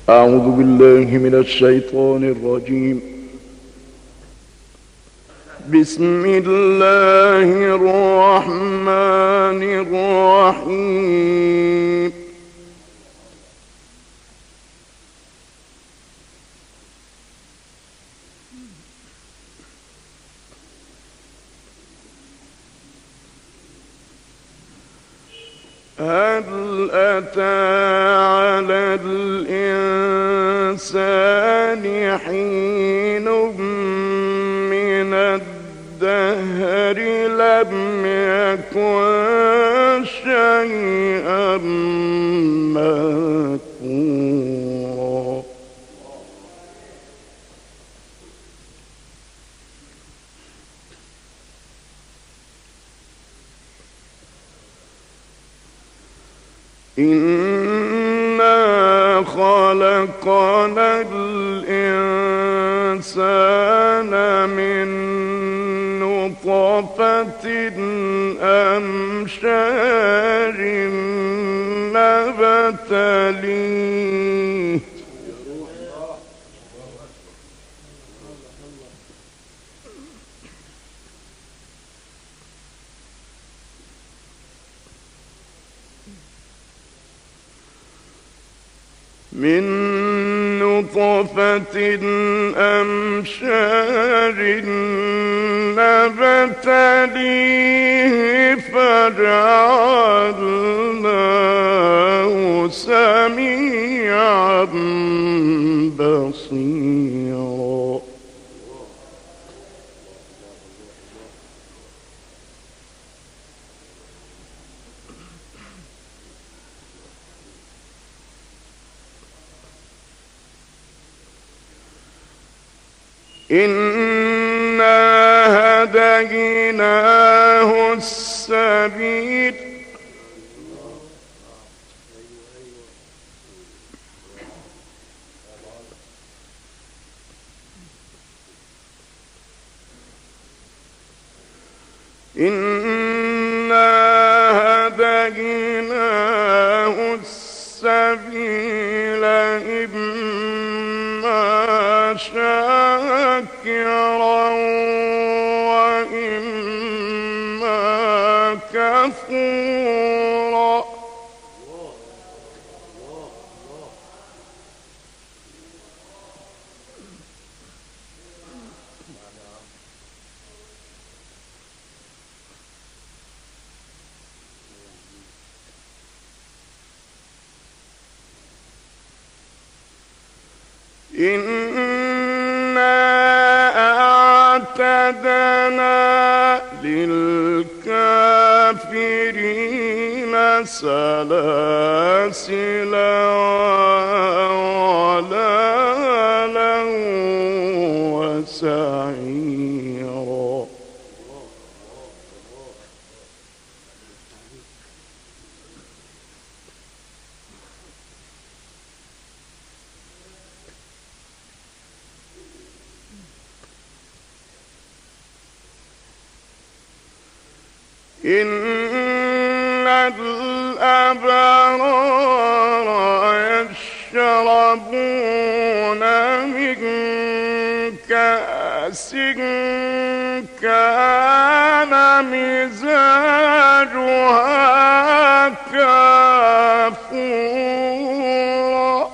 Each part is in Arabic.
أعوذ بالله من الشيطان الرجيم. بسم الله الرحمن الرحيم. هل أتى على الإنسان حين من الدهر لم يكن شيئا مذكورا. إنا خلقنا الإنسان من نطفة أمشاج نبتليه فجعلناه سميعا بصيرا. إنا هديناه السبيل إما شاكرا وإما كفورا. إنا أعتدنا للكافرين سلاسل وغلالا وسعيرا. إن الأبرار يشربون من كأس كان مزاجها كافورا.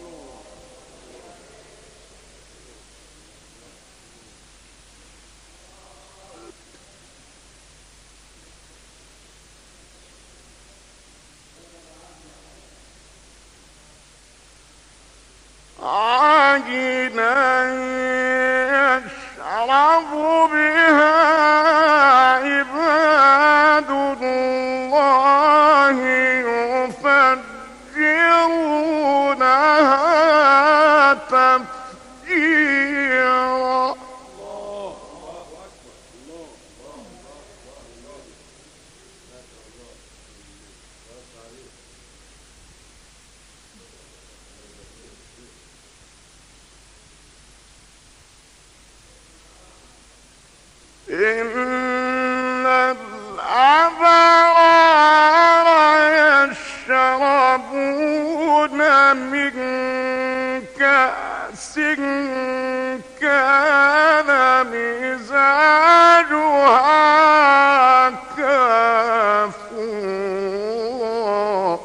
عجنا يشرب بها عباد الله يفجرونها تفجيرا. إن الأبرار يشربون من كأس كان مزاجها كافورا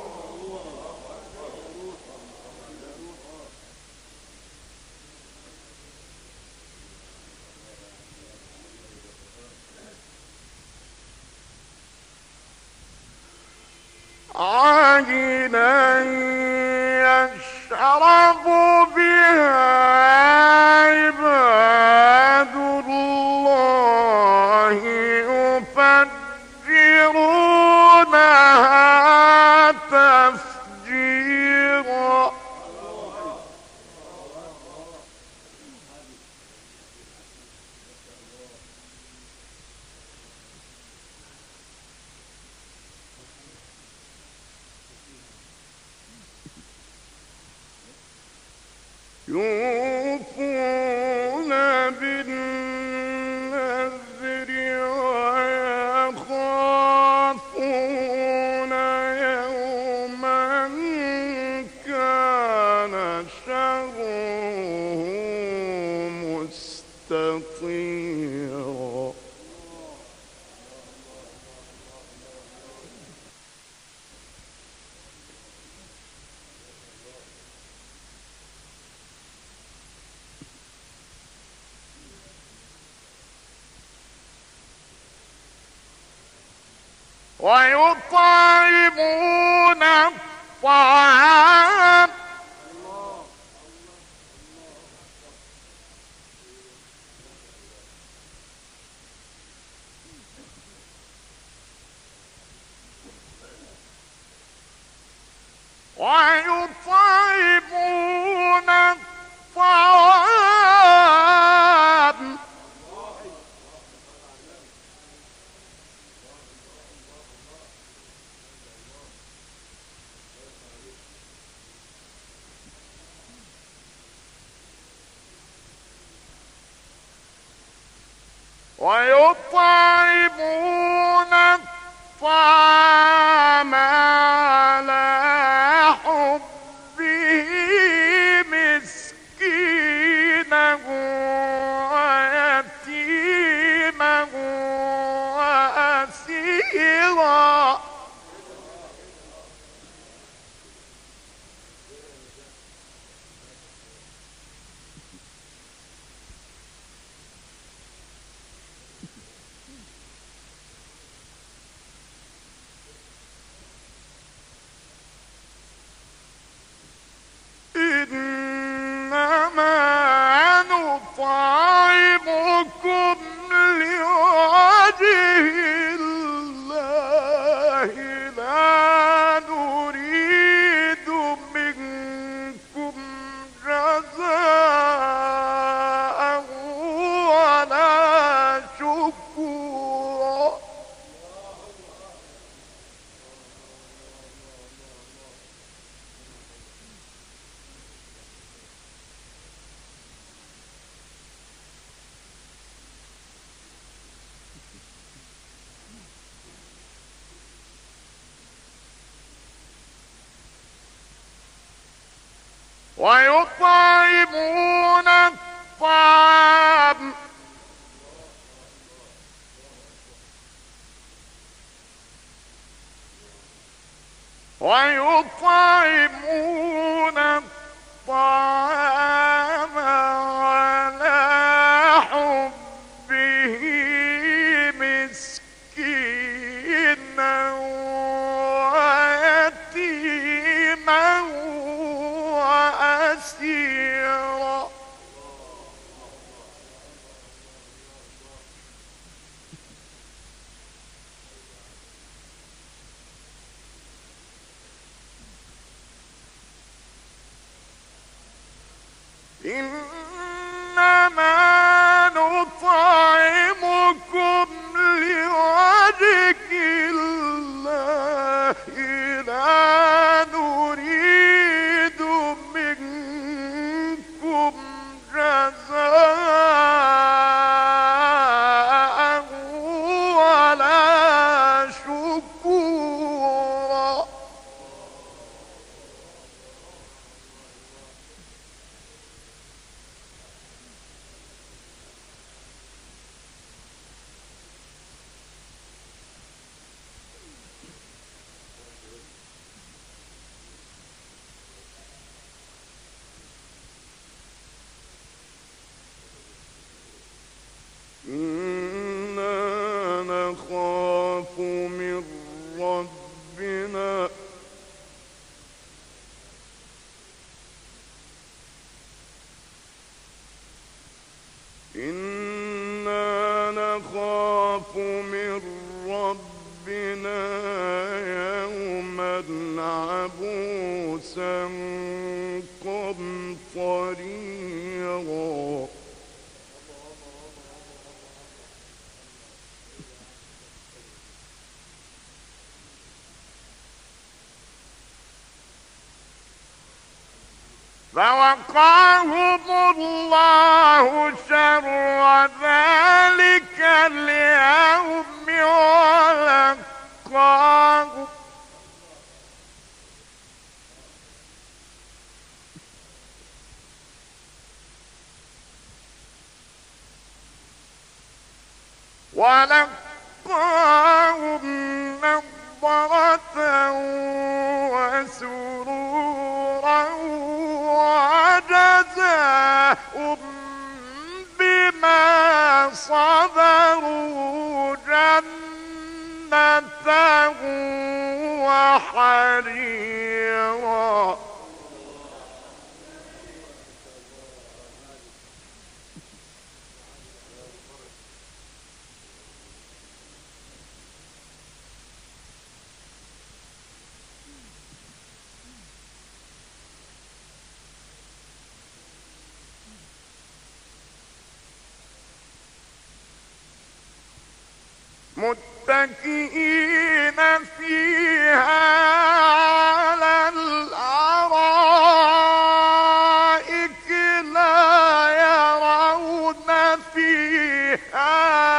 عينا يشرب بها عباد الله يفجرونها تفجيرا يوفون بالنذر ويخافون يوما كان شره مستطيرا ويطعمون الطعام ويطعمون الطعام ويطعمون الطعام على حبه مسكينا ويتيما وأسيرا إنما نطعمكم لوجه الله لا نريد منكم جزاء ولا شكورا ويطعمون الطعام ويطعمون الطعام على حبه مسكينا ويتيما وأسيرا إنما نطعمكم لوجه الله لا نريد منكم جزاء ولا شكورا نخاف من ربنا يوما عبوسا قمطريرا. فوقاهم الله شر ذلك اليوم ولقاهم نضرة وسرورا وجزاهم بما صبروا جنة وحريرا. متكئين فيها على الأرائك لا يرون فيها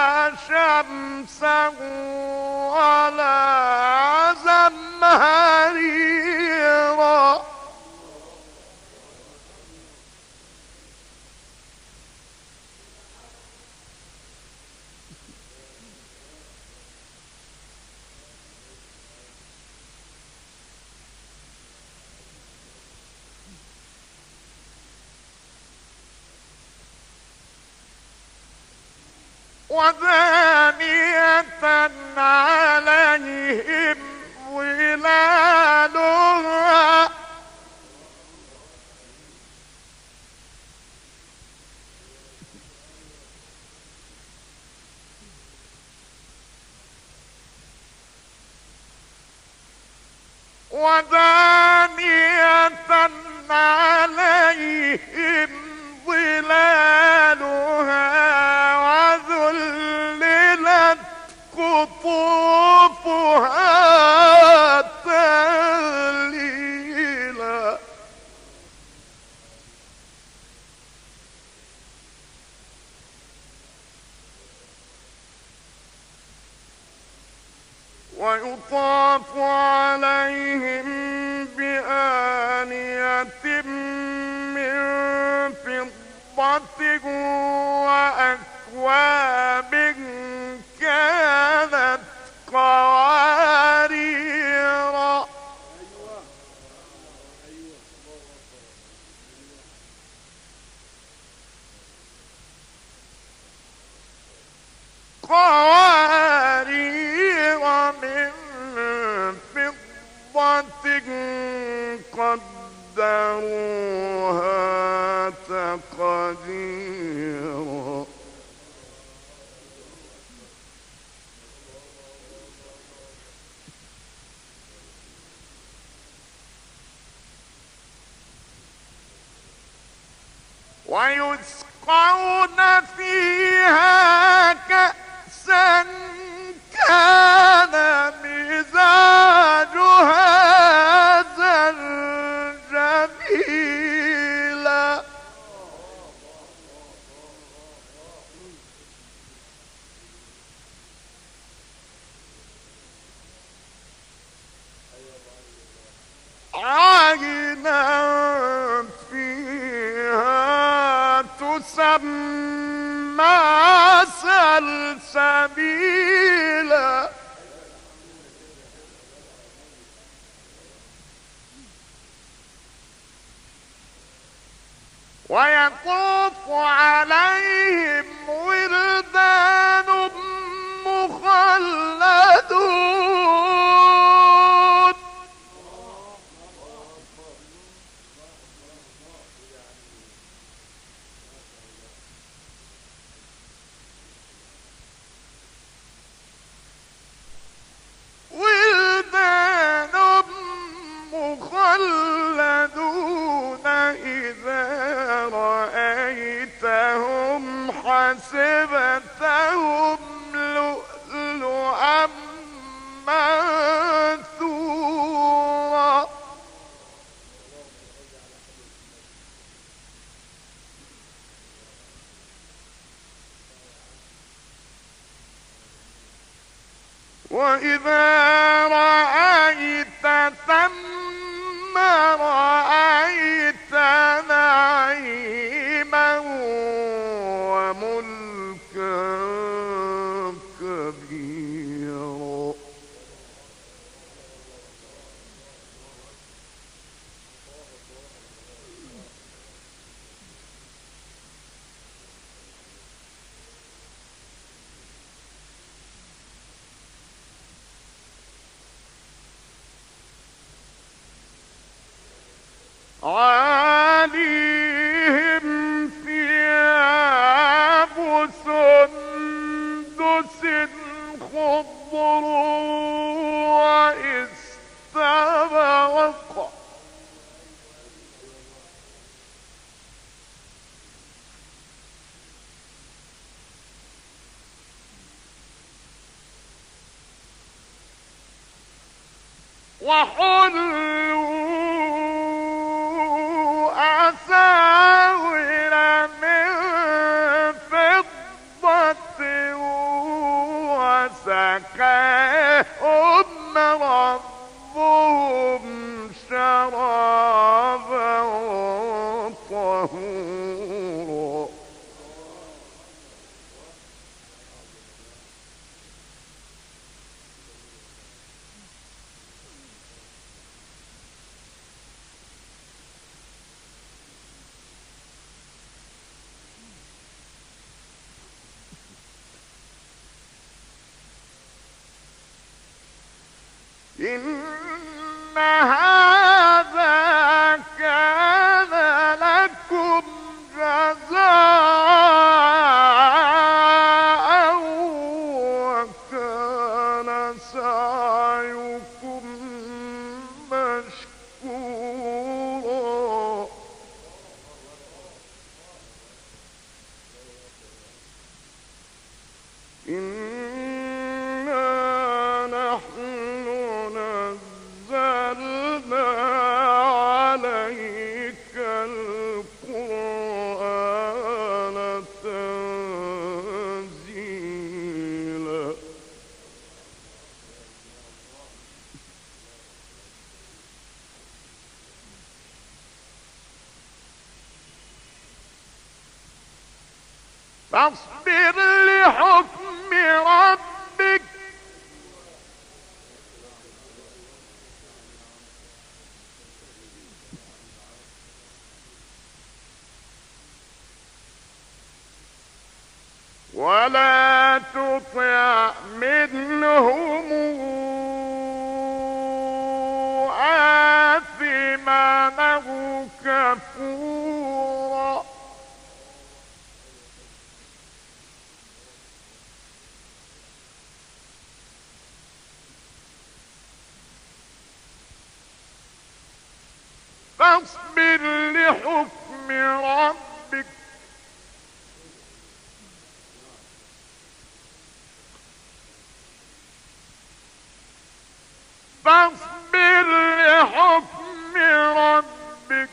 شمسا ولا زمهريرا. ودانية عليهم ظلالها وذللت قطوفها تذليلا. ويطاف عليهم بآنية من فضة وأكواب كانت قواريرا. من فضة قدروها تقديرا. ويسقون فيها كأسا كان مزاجها زنجبيلا. عينا فيها تسمى سلسبيلا. ويطوف عليهم ولدان مخلدون حسبتهم لؤلؤا منثورا وإذا رأيت ثم رأيت نعيما وملكا كبيرا عاليهم ثياب سندس خضر واستبرق وحلوا أساور من فضة وسقاهم ربهم شرابا طهورا إن هذا كان لكم جزاء وكان سعيكم مشكورا عليك القرآن تنزيلا فاصبر لحكم ربك ولا تطع منهم آثما أو كفورا فاصبر لحكم ربك فاصبر لحكم ربك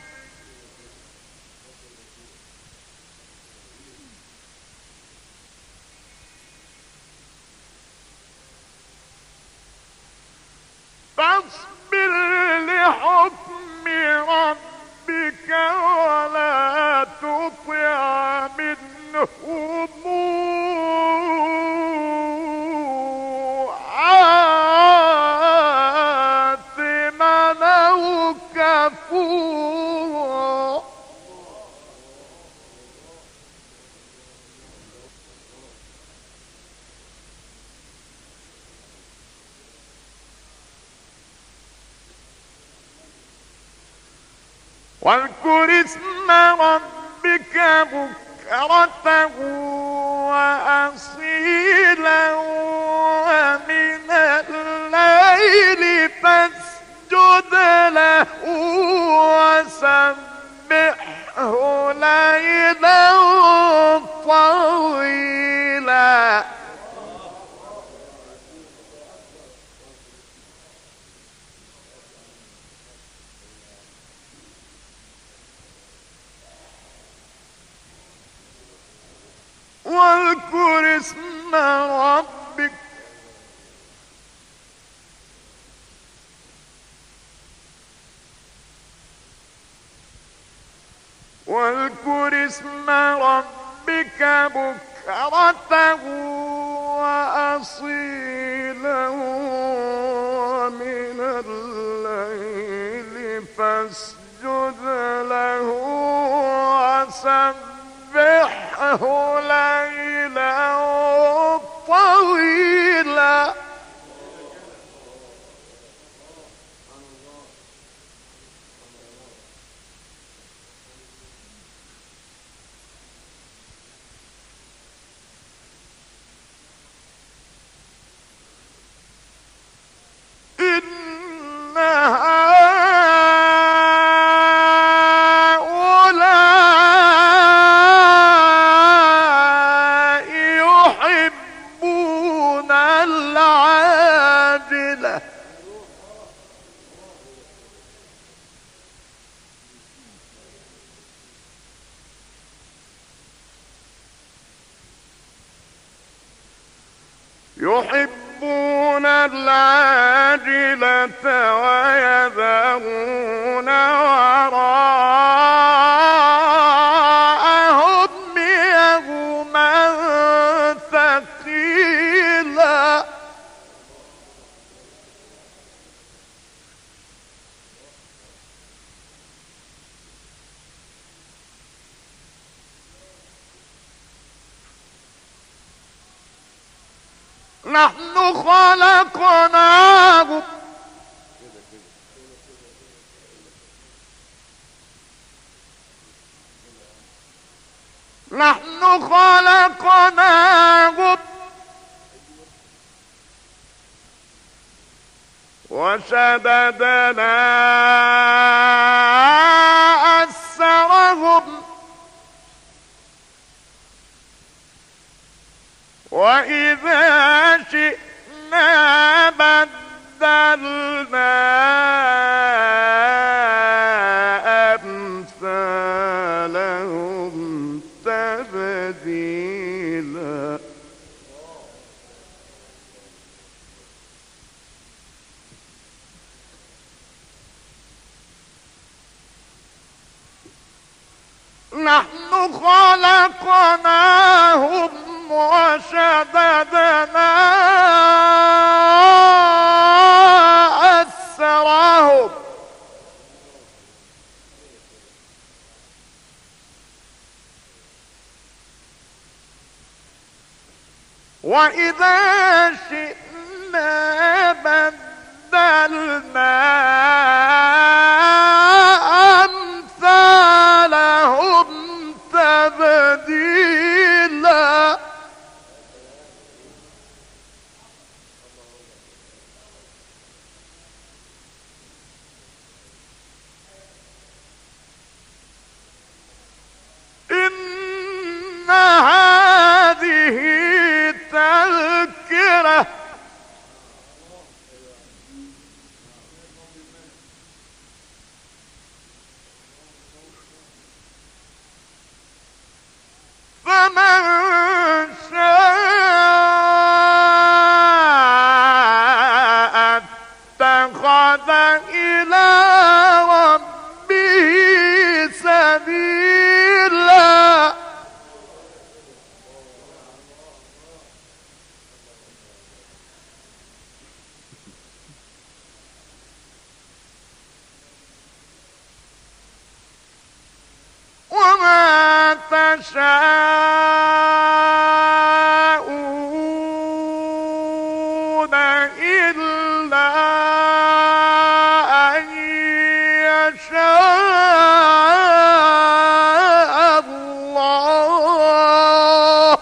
فاصبر لحكم ربك ولا تطع منهم كفورا واذكر اسم ربك بكرة وأصيلا ومن الليل فاسجد له وسبحه ليلا طويلا واذكر اسم ربك بكرة وأصيلا ومن الليل فاسجد له وسبحه ليلا طويلا. يحبون العاجلة ويذرون وراءهم يوما ثقيلا. نحن خلقناهم وشددنا أسرهم وإذا شئنا بدلنا أمثالهم تبديلا. نحن خلقناهم وشددنا أسرهم وإذا شئنا بدلنا أمثالهم تبديلا. إن هذه تذكرة فمن شاء اتخذ إلى ربه سبيلا. وما تشاءون إلا أن يشاء الله.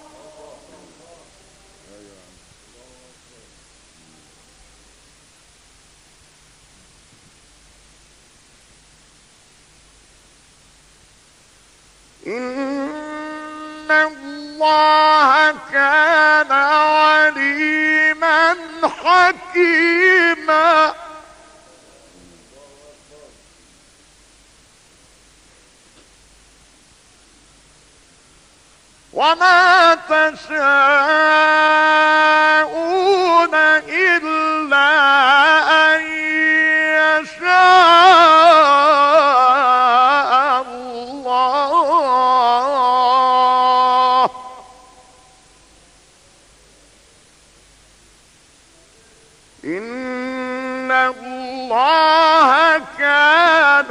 إن الله كان عليما حكيما. وما تشاءون إلا أن يشاء الله. إن الله كان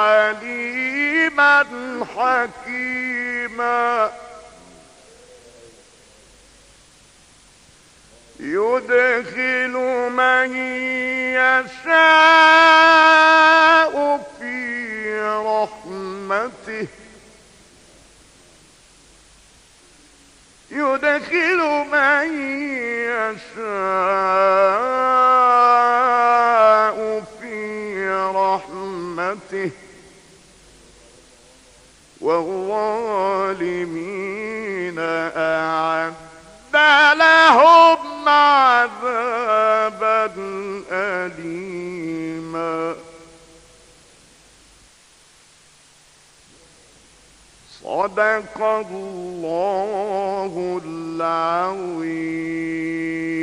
عليما حكيما. يدخل من يشاء في رحمته يدخل من يشاء في رحمته والظالمين أعد لهم عذابا أليما. صدق الله العظيم.